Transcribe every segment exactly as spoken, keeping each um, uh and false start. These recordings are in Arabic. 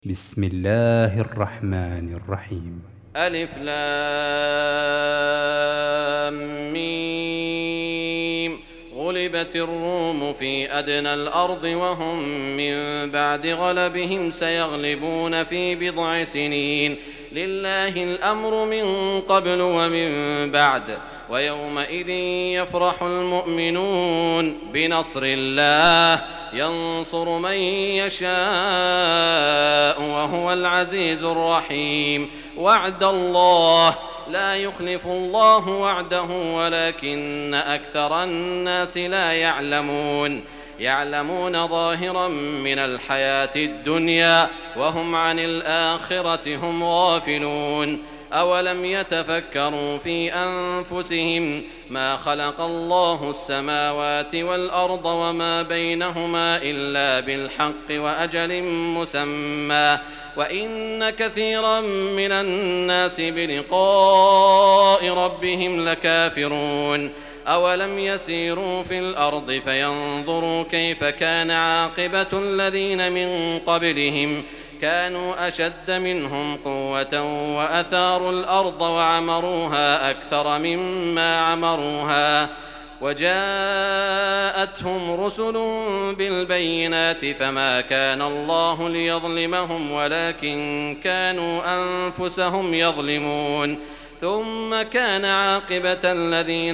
بسم الله الرحمن الرحيم. ألف لام ميم. غلبت الروم في أدنى الأرض وهم من بعد غلبهم سيغلبون في بضع سنين. لله الأمر من قبل ومن بعد ويومئذ يفرح المؤمنون بنصر الله ينصر من يشاء وهو العزيز الرحيم. وعد الله لا يخلف الله وعده ولكن أكثر الناس لا يعلمون. يعلمون ظاهرا من الحياة الدنيا وهم عن الآخرة هم غافلون. أولم يتفكروا في أنفسهم ما خلق الله السماوات والأرض وما بينهما إلا بالحق وأجل مسمى وإن كثيرا من الناس بلقاء ربهم لكافرون. أولم يسيروا في الأرض فينظروا كيف كان عاقبة الذين من قبلهم كانوا أشد منهم قوة وأثاروا الأرض وعمروها أكثر مما عمروها وجاءتهم رسل بالبينات فما كان الله ليظلمهم ولكن كانوا أنفسهم يظلمون. ثم كان عاقبة الذين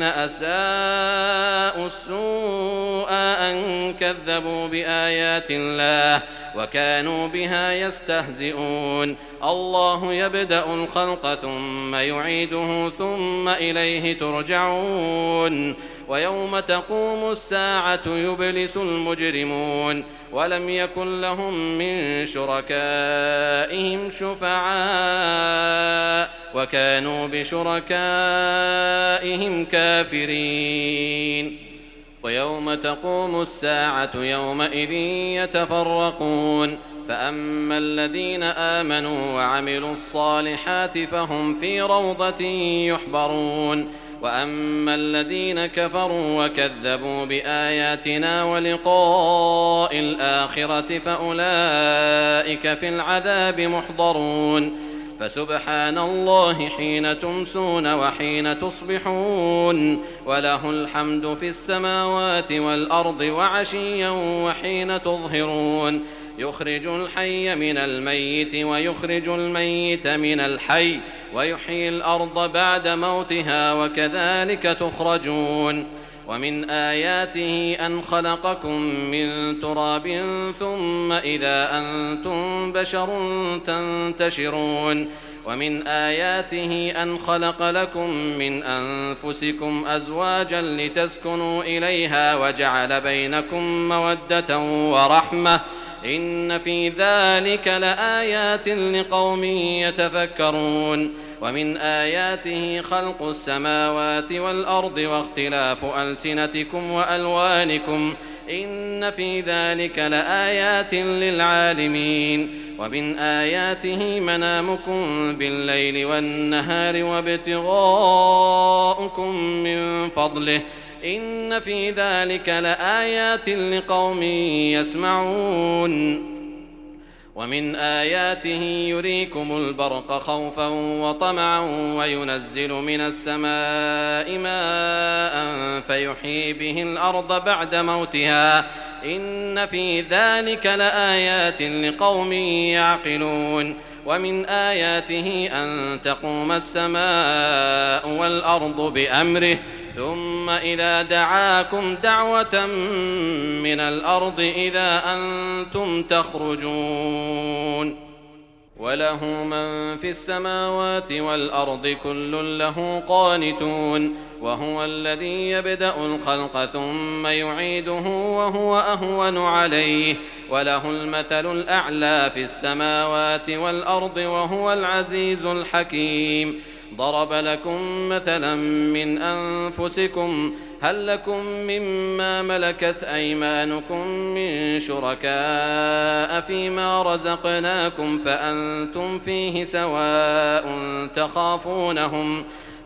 أساءوا السوء أن كذبوا بآيات الله وكانوا بها يستهزئون. الله يبدأ الخلق ثم يعيده ثم إليه ترجعون. ويوم تقوم الساعة يبلس المجرمون ولم يكن لهم من شركائهم شفعاء وكانوا بشركائهم كافرين. ويوم تقوم الساعة يومئذ يتفرقون فأما الذين آمنوا وعملوا الصالحات فهم في روضة يحبرون وأما الذين كفروا وكذبوا بآياتنا ولقاء الآخرة فأولئك في العذاب محضرون. فسبحان الله حين تمسون وحين تصبحون وله الحمد في السماوات والأرض وعشيا وحين تظهرون. يخرج الحي من الميت ويخرج الميت من الحي ويحيي الأرض بعد موتها وكذلك تخرجون. ومن آياته أن خلقكم من تراب ثم إذا أنتم بشر تنتشرون. ومن آياته أن خلق لكم من أنفسكم أزواجا لتسكنوا إليها وجعل بينكم مودة ورحمة إن في ذلك لآيات لقوم يتفكرون. ومن آياته خلق السماوات والأرض واختلاف ألسنتكم وألوانكم إن في ذلك لآيات للعالمين. ومن آياته منامكم بالليل والنهار وابتغاؤكم من فضله إن في ذلك لآيات لقوم يسمعون. ومن آياته يريكم البرق خوفا وطمعا وينزل من السماء ماء فيحيي به الأرض بعد موتها إن في ذلك لآيات لقوم يعقلون. ومن آياته أن تقوم السماء والأرض بأمره ثم إذا دعاكم دعوة من الأرض إذا أنتم تخرجون. وله من في السماوات والأرض كل له قانتون. وهو الذي يبدأ الخلق ثم يعيده وهو أهون عليه وله المثل الأعلى في السماوات والأرض وهو العزيز الحكيم. ضرب لكم مثلا من أنفسكم هل لكم مما ملكت أيمانكم من شركاء فيما رزقناكم فأنتم فيه سواء تخافونهم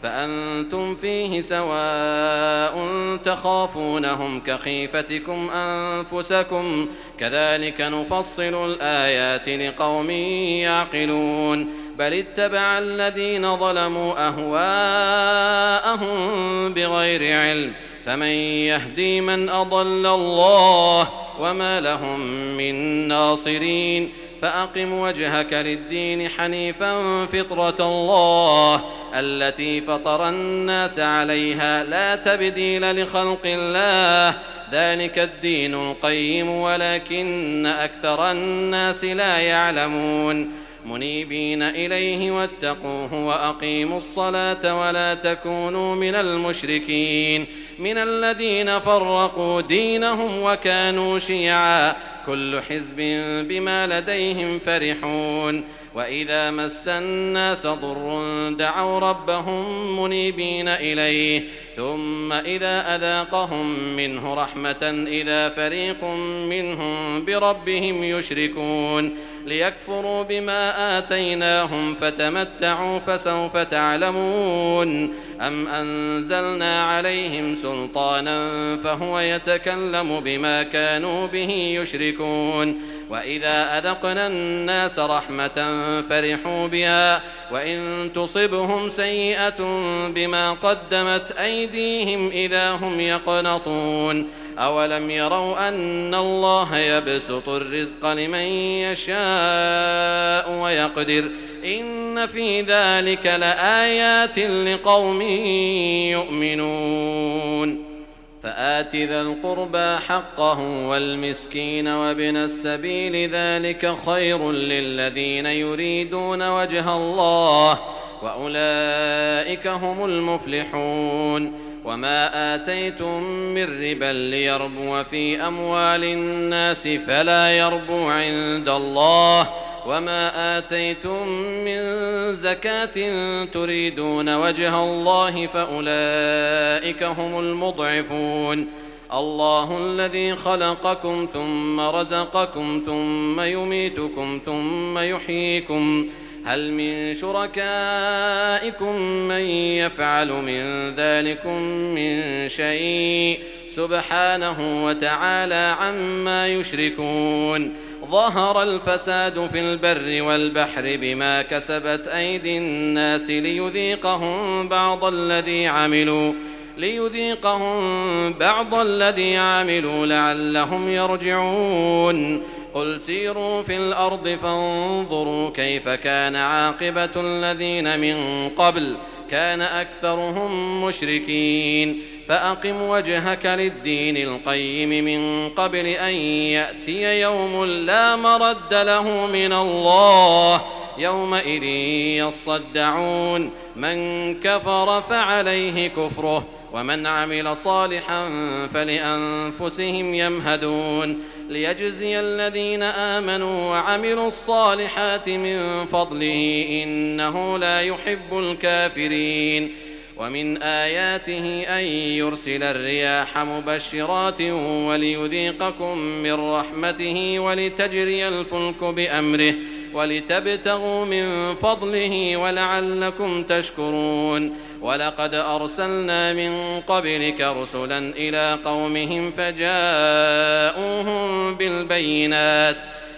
فأنتم فيه سواء تخافونهم كخيفتكم أنفسكم كذلك نفصل الآيات لقوم يعقلون بل اتبع الذين ظلموا أهواءهم بغير علم فمن يهدي من أضل الله وما لهم من ناصرين فأقم وجهك للدين حنيفا فطرة الله التي فطر الناس عليها لا تبديل لخلق الله ذلك الدين القيم ولكن أكثر الناس لا يعلمون منيبين إليه واتقوه وأقيموا الصلاة ولا تكونوا من المشركين من الذين فرقوا دينهم وكانوا شيعا كل حزب بما لديهم فرحون وإذا مس الناس ضر دعوا ربهم منيبين إليه ثم إذا أذاقهم منه رحمة إذا فريق منهم بربهم يشركون ليكفروا بما آتيناهم فتمتعوا فسوف تعلمون أم أنزلنا عليهم سلطانا فهو يتكلم بما كانوا به يشركون وإذا أذقنا الناس رحمة فرحوا بها وإن تصبهم سيئة بما قدمت أيديهم إذا هم يقنطون أولم يروا أن الله يبسط الرزق لمن يشاء ويقدر إن في ذلك لآيات لقوم يؤمنون فآت ذا القربى حقه والمسكين وابن السبيل ذلك خير للذين يريدون وجه الله وأولئك هم المفلحون وما آتيتم من ربا ليربو في أموال الناس فلا يربو عند الله وما آتيتم من زكاة تريدون وجه الله فأولئك هم المضعفون الله الذي خلقكم ثم رزقكم ثم يميتكم ثم يحييكم هل من شركائكم من يفعل من ذلكم من شيء سبحانه وتعالى عما يشركون ظهر الفساد في البر والبحر بما كسبت أيدي الناس ليذيقهم بعض الذي عملوا ليذيقهم بعض الذي عملوا لعلهم يرجعون قل سيروا في الأرض فانظروا كيف كان عاقبة الذين من قبل كان أكثرهم مشركين فأقم وجهك للدين القيم من قبل أن يأتي يوم لا مرد له من الله يومئذ يصدعون من كفر فعليه كفره ومن عمل صالحا فلأنفسهم يمهدون ليجزي الذين آمنوا وعملوا الصالحات من فضله إنه لا يحب الكافرين ومن آياته أن يرسل الرياح مبشرات وليذيقكم من رحمته ولتجري الفلك بأمره ولتبتغوا من فضله ولعلكم تشكرون ولقد أرسلنا من قبلك رسلا إلى قومهم فجاءوهم بالبينات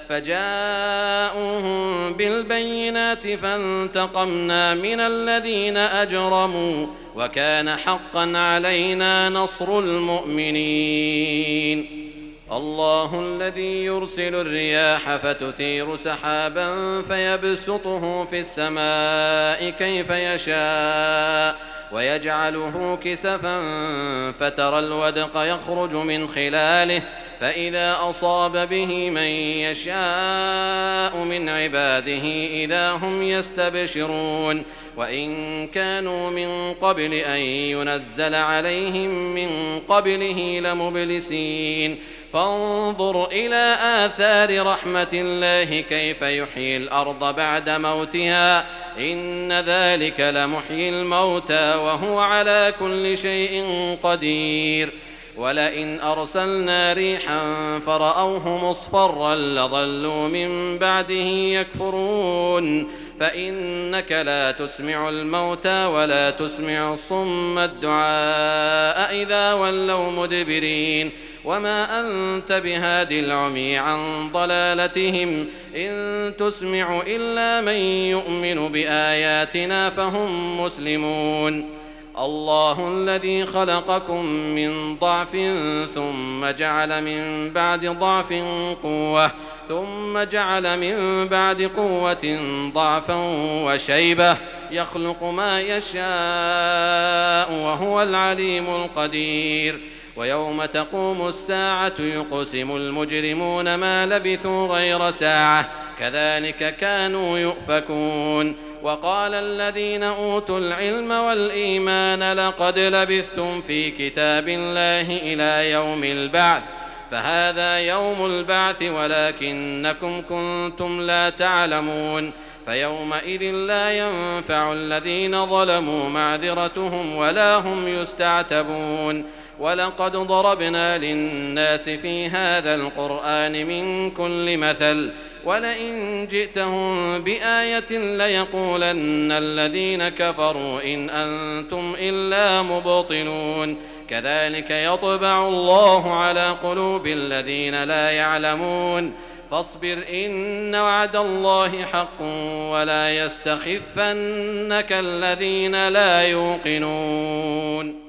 فجاءوهم بالبينات فانتقمنا من الذين أجرموا وكان حقا علينا نصر المؤمنين الله الذي يرسل الرياح فتثير سحابا فيبسطه في السماء كيف يشاء ويجعله كسفا فترى الودق يخرج من خلاله فإذا أصاب به من يشاء من عباده إذا هم يستبشرون وإن كانوا من قبل أن ينزل عليهم من قبله لمبلسين فانظر إلى آثار رحمة الله كيف يحيي الأرض بعد موتها إن ذلك لمحيي الموتى وهو على كل شيء قدير ولئن أرسلنا ريحا فرأوه مصفرا لظلوا من بعده يكفرون فإنك لا تسمع الموتى ولا تسمع الصم الدعاء إذا ولوا مدبرين وما أنت بهاد العمي عن ضلالتهم إن تسمع إلا من يؤمن بآياتنا فهم مسلمون الله الذي خلقكم من ضعف ثم جعل من بعد ضعف قوة ثم جعل من بعد قوة ضعفا وشيبة يخلق ما يشاء وهو العليم القدير ويوم تقوم الساعة يقسم المجرمون ما لبثوا غير ساعة كذلك كانوا يؤفكون وقال الذين أوتوا العلم والإيمان لقد لبثتم في كتاب الله إلى يوم البعث فهذا يوم البعث ولكنكم كنتم لا تعلمون فيومئذ لا ينفع الذين ظلموا معذرتهم ولا هم يستعتبون ولقد ضربنا للناس في هذا القرآن من كل مثل ولئن جئتهم بآية ليقولن الذين كفروا إن أنتم إلا مبطلون كذلك يطبع الله على قلوب الذين لا يعلمون فاصبر إن وعد الله حق ولا يستخفنك الذين لا يوقنون